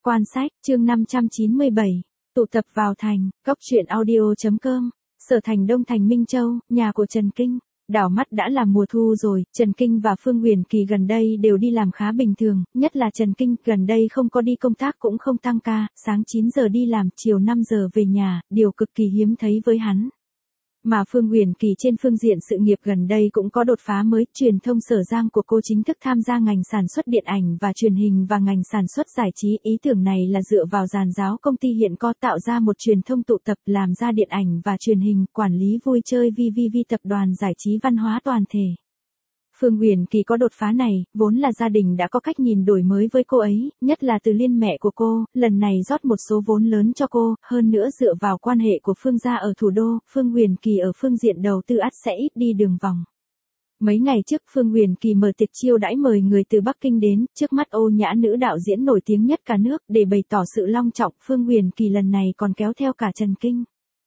Quan sách, chương 597, tụ tập vào thành, góc truyện audio.com, Sở Thành Đông thành Minh Châu, nhà của Trần Kinh. Đảo mắt đã là mùa thu rồi, Trần Kinh và Phương Huyền Kỳ gần đây đều đi làm khá bình thường, nhất là Trần Kinh gần đây không có đi công tác cũng không tăng ca, sáng 9 giờ đi làm, chiều 5 giờ về nhà, điều cực kỳ hiếm thấy với hắn. Mà Phương Huyền Kỳ trên phương diện sự nghiệp gần đây cũng có đột phá mới, truyền thông Sở Giang của cô chính thức tham gia ngành sản xuất điện ảnh và truyền hình và ngành sản xuất giải trí. Ý tưởng này là dựa vào giàn giáo công ty hiện có tạo ra một truyền thông tụ tập làm ra điện ảnh và truyền hình, quản lý vui chơi VVV tập đoàn giải trí văn hóa toàn thể. Phương Huyền Kỳ có đột phá này, vốn là gia đình đã có cách nhìn đổi mới với cô ấy, nhất là từ Liên mẹ của cô, lần này rót một số vốn lớn cho cô, hơn nữa dựa vào quan hệ của Phương gia ở thủ đô, Phương Huyền Kỳ ở phương diện đầu tư ắt sẽ ít đi đường vòng. Mấy ngày trước Phương Huyền Kỳ mở tiệc chiêu đãi mời người từ Bắc Kinh đến, trước mắt Ô Nhã nữ đạo diễn nổi tiếng nhất cả nước, để bày tỏ sự long trọng, Phương Huyền Kỳ lần này còn kéo theo cả Trần Kinh.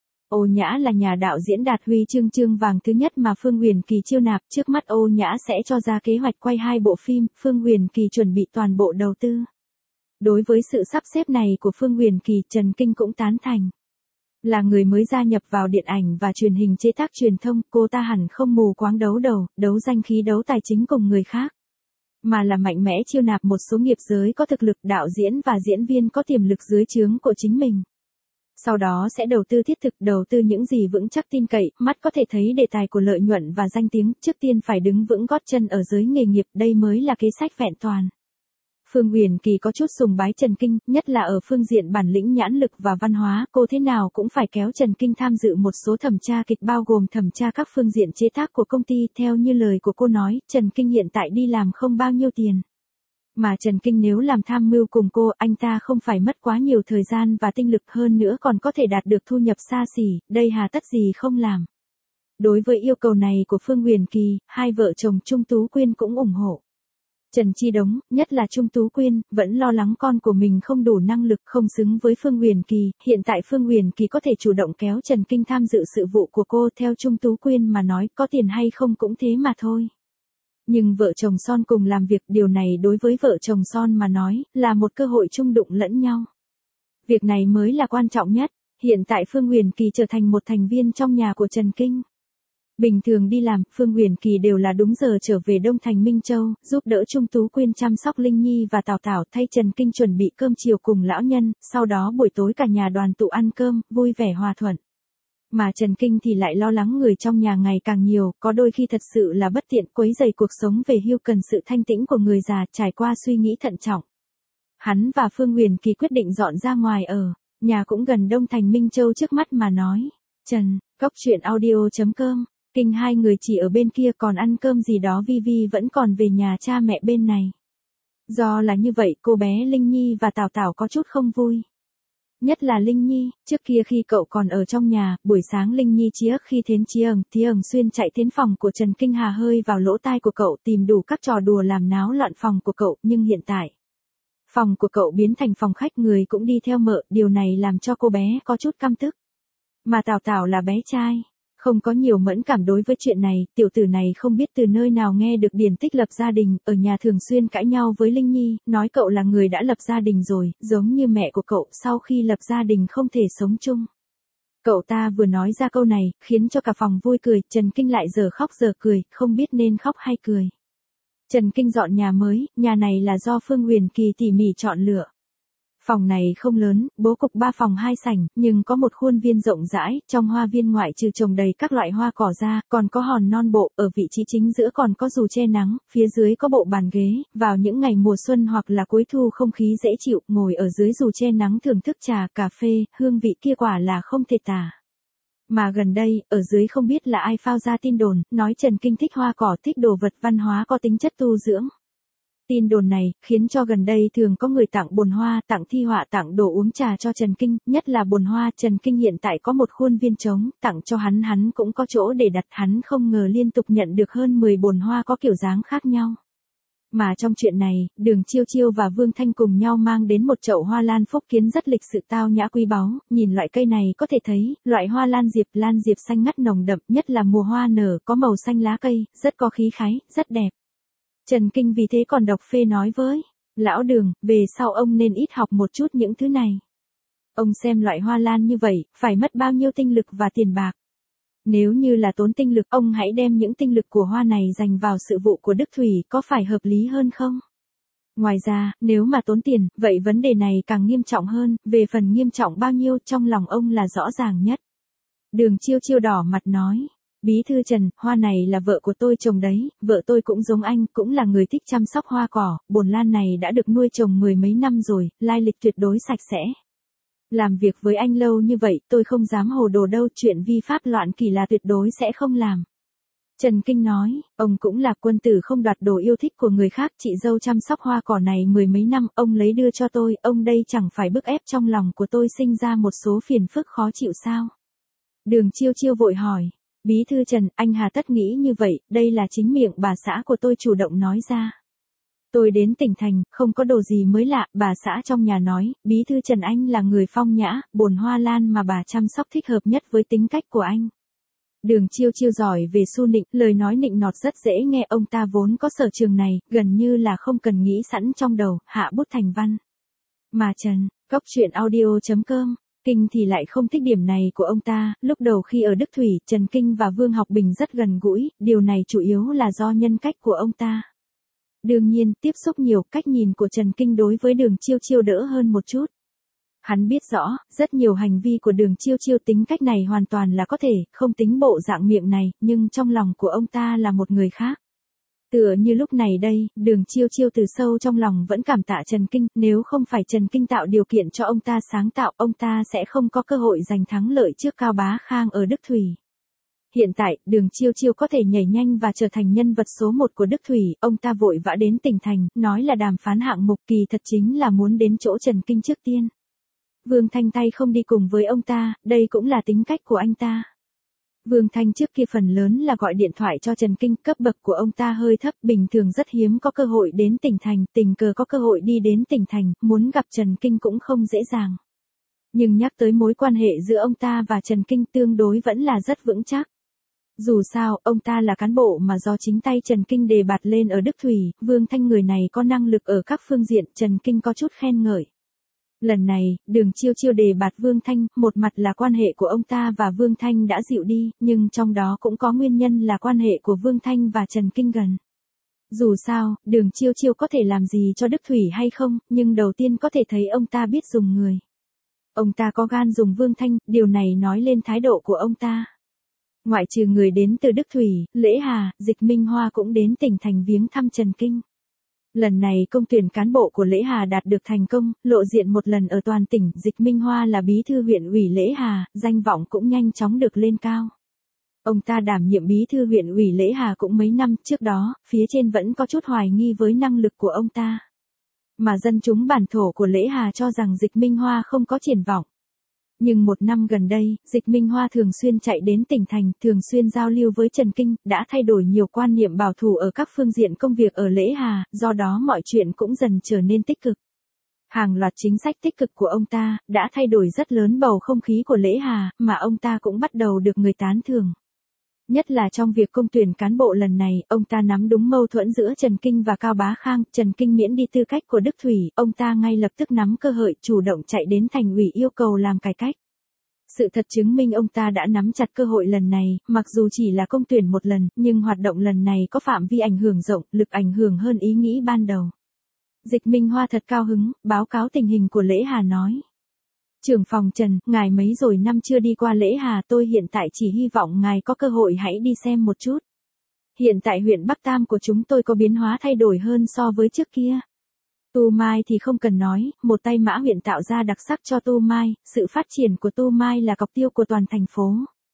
Ô Nhã là nhà đạo diễn đạt huy chương vàng thứ nhất mà Phương Huyền Kỳ chiêu nạp, trước mắt Ô Nhã sẽ cho ra kế hoạch quay 2 bộ phim, Phương Huyền Kỳ chuẩn bị toàn bộ đầu tư. Đối với sự sắp xếp này của Phương Huyền Kỳ, Trần Kinh cũng tán thành. Là người mới gia nhập vào điện ảnh và truyền hình chế tác truyền thông, cô ta hẳn không mù quáng đấu đầu, đấu danh khí đấu tài chính cùng người khác. Mà là mạnh mẽ chiêu nạp một số nghiệp giới có thực lực đạo diễn và diễn viên có tiềm lực dưới trướng của chính mình. Sau đó sẽ đầu tư thiết thực, đầu tư những gì vững chắc tin cậy, mắt có thể thấy đề tài của lợi nhuận và danh tiếng, trước tiên phải đứng vững gót chân ở giới nghề nghiệp, đây mới là kế sách vẹn toàn. Phương Huyền Kỳ có chút sùng bái Trần Kinh, nhất là ở phương diện bản lĩnh nhãn lực và văn hóa, cô thế nào cũng phải kéo Trần Kinh tham dự một số thẩm tra kịch bao gồm thẩm tra các phương diện chế tác của công ty, theo như lời của cô nói, Trần Kinh hiện tại đi làm không bao nhiêu tiền. Mà Trần Kinh nếu làm tham mưu cùng cô, anh ta không phải mất quá nhiều thời gian và tinh lực, hơn nữa còn có thể đạt được thu nhập xa xỉ, đây hà tất gì không làm. Đối với yêu cầu này của Phương Huyền Kỳ, hai vợ chồng Trung Tú Quyên cũng ủng hộ. Trần Chi Đống, nhất là Trung Tú Quyên, vẫn lo lắng con của mình không đủ năng lực, không xứng với Phương Huyền Kỳ, hiện tại Phương Huyền Kỳ có thể chủ động kéo Trần Kinh tham dự sự vụ của cô, theo Trung Tú Quyên mà nói, có tiền hay không cũng thế mà thôi. Nhưng vợ chồng son cùng làm việc, điều này đối với vợ chồng son mà nói, là một cơ hội chung đụng lẫn nhau. Việc này mới là quan trọng nhất, hiện tại Phương Huyền Kỳ trở thành một thành viên trong nhà của Trần Kinh. Bình thường đi làm, Phương Huyền Kỳ đều là đúng giờ trở về Đông thành Minh Châu, giúp đỡ Trung Tú Quyên chăm sóc Linh Nhi và Tào Tào, thay Trần Kinh chuẩn bị cơm chiều cùng lão nhân, sau đó buổi tối cả nhà đoàn tụ ăn cơm, vui vẻ hòa thuận. Mà Trần Kinh thì lại lo lắng người trong nhà ngày càng nhiều, có đôi khi thật sự là bất tiện, quấy rầy cuộc sống về hưu, cần sự thanh tĩnh của người già, trải qua suy nghĩ thận trọng. Hắn và Phương Huyền Kỳ quyết định dọn ra ngoài ở, nhà cũng gần Đông thành Minh Châu trước mắt mà nói. Trần, góc truyện audio.com, Kinh hai người chỉ ở bên kia còn ăn cơm gì đó, Vi vẫn còn về nhà cha mẹ bên này. Do là như vậy, cô bé Linh Nhi và Tào Tào có chút không vui. Nhất là Linh Nhi, trước kia khi cậu còn ở trong nhà, buổi sáng Linh Nhi chiếc khi thí ẩn xuyên chạy đến phòng của Trần Kinh hà hơi vào lỗ tai của cậu, tìm đủ các trò đùa làm náo loạn phòng của cậu, nhưng hiện tại, phòng của cậu biến thành phòng khách, người cũng đi theo mợ, điều này làm cho cô bé có chút căm tức. Mà Tào Tào là bé trai, không có nhiều mẫn cảm đối với chuyện này, tiểu tử này không biết từ nơi nào nghe được điển tích lập gia đình, ở nhà thường xuyên cãi nhau với Linh Nhi, nói cậu là người đã lập gia đình rồi, giống như mẹ của cậu, sau khi lập gia đình không thể sống chung. Cậu ta vừa nói ra câu này, khiến cho cả phòng vui cười, Trần Kinh lại giờ khóc giờ cười, không biết nên khóc hay cười. Trần Kinh dọn nhà mới, nhà này là do Phương Huyền Kỳ tỉ mỉ chọn lựa. Phòng này không lớn, bố cục 3 phòng 2 sảnh, nhưng có một khuôn viên rộng rãi, trong hoa viên ngoại trừ trồng đầy các loại hoa cỏ ra, còn có hòn non bộ, ở vị trí chính giữa còn có dù che nắng, phía dưới có bộ bàn ghế, vào những ngày mùa xuân hoặc là cuối thu không khí dễ chịu, ngồi ở dưới dù che nắng thưởng thức trà, cà phê, hương vị kia quả là không thể tả. Mà gần đây, ở dưới không biết là ai phao ra tin đồn, nói Trần Kinh thích hoa cỏ, thích đồ vật văn hóa có tính chất tu dưỡng. Tin đồn này, khiến cho gần đây thường có người tặng bồn hoa, tặng thi họa, tặng đồ uống trà cho Trần Kinh, nhất là bồn hoa, Trần Kinh hiện tại có một khuôn viên trống, tặng cho hắn cũng có chỗ để đặt, hắn không ngờ liên tục nhận được hơn 10 bồn hoa có kiểu dáng khác nhau. Mà trong chuyện này, Đường Chiêu Chiêu và Vương Thanh cùng nhau mang đến một chậu hoa lan phúc kiến rất lịch sự tao nhã quý báu, nhìn loại cây này có thể thấy, loại hoa lan diệp xanh ngắt nồng đậm, nhất là mùa hoa nở, có màu xanh lá cây, rất có khí khái, rất đẹp. Trần Kinh vì thế còn độc phê nói với Lão Đường, về sau ông nên ít học một chút những thứ này. Ông xem loại hoa lan như vậy, phải mất bao nhiêu tinh lực và tiền bạc. Nếu như là tốn tinh lực, ông hãy đem những tinh lực của hoa này dành vào sự vụ của Đức Thủy, có phải hợp lý hơn không? Ngoài ra, nếu mà tốn tiền, vậy vấn đề này càng nghiêm trọng hơn, về phần nghiêm trọng bao nhiêu trong lòng ông là rõ ràng nhất. Đường Chiêu Chiêu đỏ mặt nói, Bí thư Trần, hoa này là vợ của tôi trồng đấy, vợ tôi cũng giống anh, cũng là người thích chăm sóc hoa cỏ, bồn lan này đã được nuôi trồng mười mấy năm rồi, lai lịch tuyệt đối sạch sẽ. Làm việc với anh lâu như vậy, tôi không dám hồ đồ đâu, chuyện vi pháp loạn kỷ là tuyệt đối sẽ không làm. Trần Kinh nói, ông cũng là quân tử không đoạt đồ yêu thích của người khác, chị dâu chăm sóc hoa cỏ này mười mấy năm, ông lấy đưa cho tôi, ông đây chẳng phải bức ép trong lòng của tôi sinh ra một số phiền phức khó chịu sao? Đường Chiêu Chiêu vội hỏi, Bí thư Trần, anh hà tất nghĩ như vậy, đây là chính miệng bà xã của tôi chủ động nói ra. Tôi đến tỉnh thành, không có đồ gì mới lạ, bà xã trong nhà nói, Bí thư Trần anh là người phong nhã, bồn hoa lan mà bà chăm sóc thích hợp nhất với tính cách của anh. Đường Chiêu Chiêu giỏi về su nịnh, lời nói nịnh nọt rất dễ nghe, ông ta vốn có sở trường này, gần như là không cần nghĩ sẵn trong đầu, hạ bút thành văn. Mà Trần, Cốc Truyện Audio.com, Kinh thì lại không thích điểm này của ông ta, lúc đầu khi ở Đức Thủy, Trần Kinh và Vương Học Bình rất gần gũi, điều này chủ yếu là do nhân cách của ông ta. Đương nhiên, tiếp xúc nhiều, cách nhìn của Trần Kinh đối với Đường Chiêu Chiêu đỡ hơn một chút. Hắn biết rõ, rất nhiều hành vi của Đường Chiêu Chiêu tính cách này hoàn toàn là có thể, không tính bộ dạng miệng này, nhưng trong lòng của ông ta là một người khác. Tựa như lúc này đây, Đường Chiêu Chiêu từ sâu trong lòng vẫn cảm tạ Trần Kinh, nếu không phải Trần Kinh tạo điều kiện cho ông ta sáng tạo, ông ta sẽ không có cơ hội giành thắng lợi trước Cao Bá Khang ở Đức Thủy. Hiện tại, Đường Chiêu Chiêu có thể nhảy nhanh và trở thành nhân vật số 1 của Đức Thủy, ông ta vội vã đến tỉnh thành, nói là đàm phán hạng mục, kỳ thật chính là muốn đến chỗ Trần Kinh trước tiên. Vương Thanh tay không đi cùng với ông ta, đây cũng là tính cách của anh ta. Vương Thanh trước kia phần lớn là gọi điện thoại cho Trần Kinh, cấp bậc của ông ta hơi thấp, bình thường rất hiếm có cơ hội đến tỉnh thành, tình cờ có cơ hội đi đến tỉnh thành, muốn gặp Trần Kinh cũng không dễ dàng. Nhưng nhắc tới mối quan hệ giữa ông ta và Trần Kinh tương đối vẫn là rất vững chắc. Dù sao, ông ta là cán bộ mà do chính tay Trần Kinh đề bạt lên ở Đức Thủy, Vương Thanh người này có năng lực ở các phương diện, Trần Kinh có chút khen ngợi. Lần này, Đường Chiêu Chiêu đề bạt Vương Thanh, một mặt là quan hệ của ông ta và Vương Thanh đã dịu đi, nhưng trong đó cũng có nguyên nhân là quan hệ của Vương Thanh và Trần Kinh gần. Dù sao, Đường Chiêu Chiêu có thể làm gì cho Đức Thủy hay không, nhưng đầu tiên có thể thấy ông ta biết dùng người. Ông ta có gan dùng Vương Thanh, điều này nói lên thái độ của ông ta. Ngoại trừ người đến từ Đức Thủy, Lễ Hà, Dịch Minh Hoa cũng đến tỉnh thành viếng thăm Trần Kinh. Lần này công tuyển cán bộ của Lễ Hà đạt được thành công, lộ diện một lần ở toàn tỉnh, Dịch Minh Hoa là bí thư huyện ủy Lễ Hà, danh vọng cũng nhanh chóng được lên cao. Ông ta đảm nhiệm bí thư huyện ủy Lễ Hà cũng mấy năm trước đó, phía trên vẫn có chút hoài nghi với năng lực của ông ta. Mà dân chúng bản thổ của Lễ Hà cho rằng Dịch Minh Hoa không có triển vọng. Nhưng một năm gần đây, Dịch Minh Hoa thường xuyên chạy đến tỉnh thành, thường xuyên giao lưu với Trần Kinh, đã thay đổi nhiều quan niệm bảo thủ ở các phương diện công việc ở Lễ Hà, do đó mọi chuyện cũng dần trở nên tích cực. Hàng loạt chính sách tích cực của ông ta, đã thay đổi rất lớn bầu không khí của Lễ Hà, mà ông ta cũng bắt đầu được người tán thưởng. Nhất là trong việc công tuyển cán bộ lần này, ông ta nắm đúng mâu thuẫn giữa Trần Kinh và Cao Bá Khang, Trần Kinh miễn đi tư cách của Đức Thủy, ông ta ngay lập tức nắm cơ hội chủ động chạy đến thành ủy yêu cầu làm cải cách. Sự thật chứng minh ông ta đã nắm chặt cơ hội lần này, mặc dù chỉ là công tuyển một lần, nhưng hoạt động lần này có phạm vi ảnh hưởng rộng, lực ảnh hưởng hơn ý nghĩ ban đầu. Dịch Minh Hoa thật cao hứng, báo cáo tình hình của Lễ Hà nói. Trưởng phòng Trần, ngài mấy rồi năm chưa đi qua Lễ Hà, tôi hiện tại chỉ hy vọng ngài có cơ hội hãy đi xem một chút. Hiện tại huyện Bắc Tam của chúng tôi có biến hóa thay đổi hơn so với trước kia. Tu Mai thì không cần nói, một tay Mã huyện tạo ra đặc sắc cho Tu Mai, sự phát triển của Tu Mai là cọc tiêu của toàn thành phố.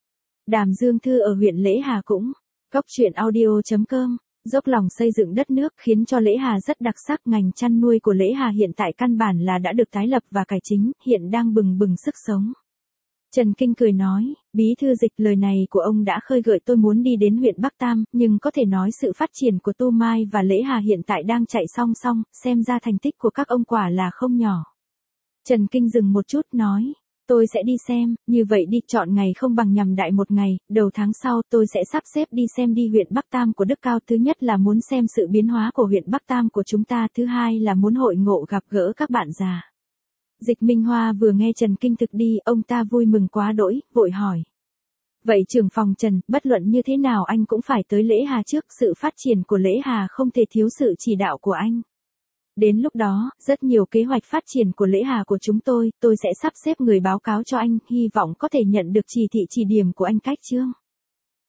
Đàm Dương Thư ở huyện Lễ Hà cũng, Cốc Truyện Audio.com, dốc lòng xây dựng đất nước khiến cho Lễ Hà rất đặc sắc. Ngành chăn nuôi của Lễ Hà hiện tại căn bản là đã được tái lập và cải chính, hiện đang bừng bừng sức sống. Trần Kinh cười nói, bí thư Dịch, lời này của ông đã khơi gợi tôi muốn đi đến huyện Bắc Tam, nhưng có thể nói sự phát triển của Tu Mai và Lễ Hà hiện tại đang chạy song song, xem ra thành tích của các ông quả là không nhỏ. Trần Kinh dừng một chút nói, Tôi sẽ đi xem, như vậy đi chọn ngày không bằng nhằm đại một ngày, đầu tháng sau tôi sẽ sắp xếp đi xem đi huyện Bắc Tam của Đức Cao. Thứ nhất là muốn xem sự biến hóa của huyện Bắc Tam của chúng ta, thứ hai là muốn hội ngộ gặp gỡ các bạn già. Dịch Minh Hoa vừa nghe Trần Kinh thực đi, ông ta vui mừng quá đỗi, vội hỏi. Vậy trưởng phòng Trần, bất luận như thế nào anh cũng phải tới Lễ Hà trước, sự phát triển của Lễ Hà không thể thiếu sự chỉ đạo của anh. Đến lúc đó, rất nhiều kế hoạch phát triển của Lễ Hà của chúng tôi sẽ sắp xếp người báo cáo cho anh, hy vọng có thể nhận được chỉ thị chỉ điểm của anh Cách Trương.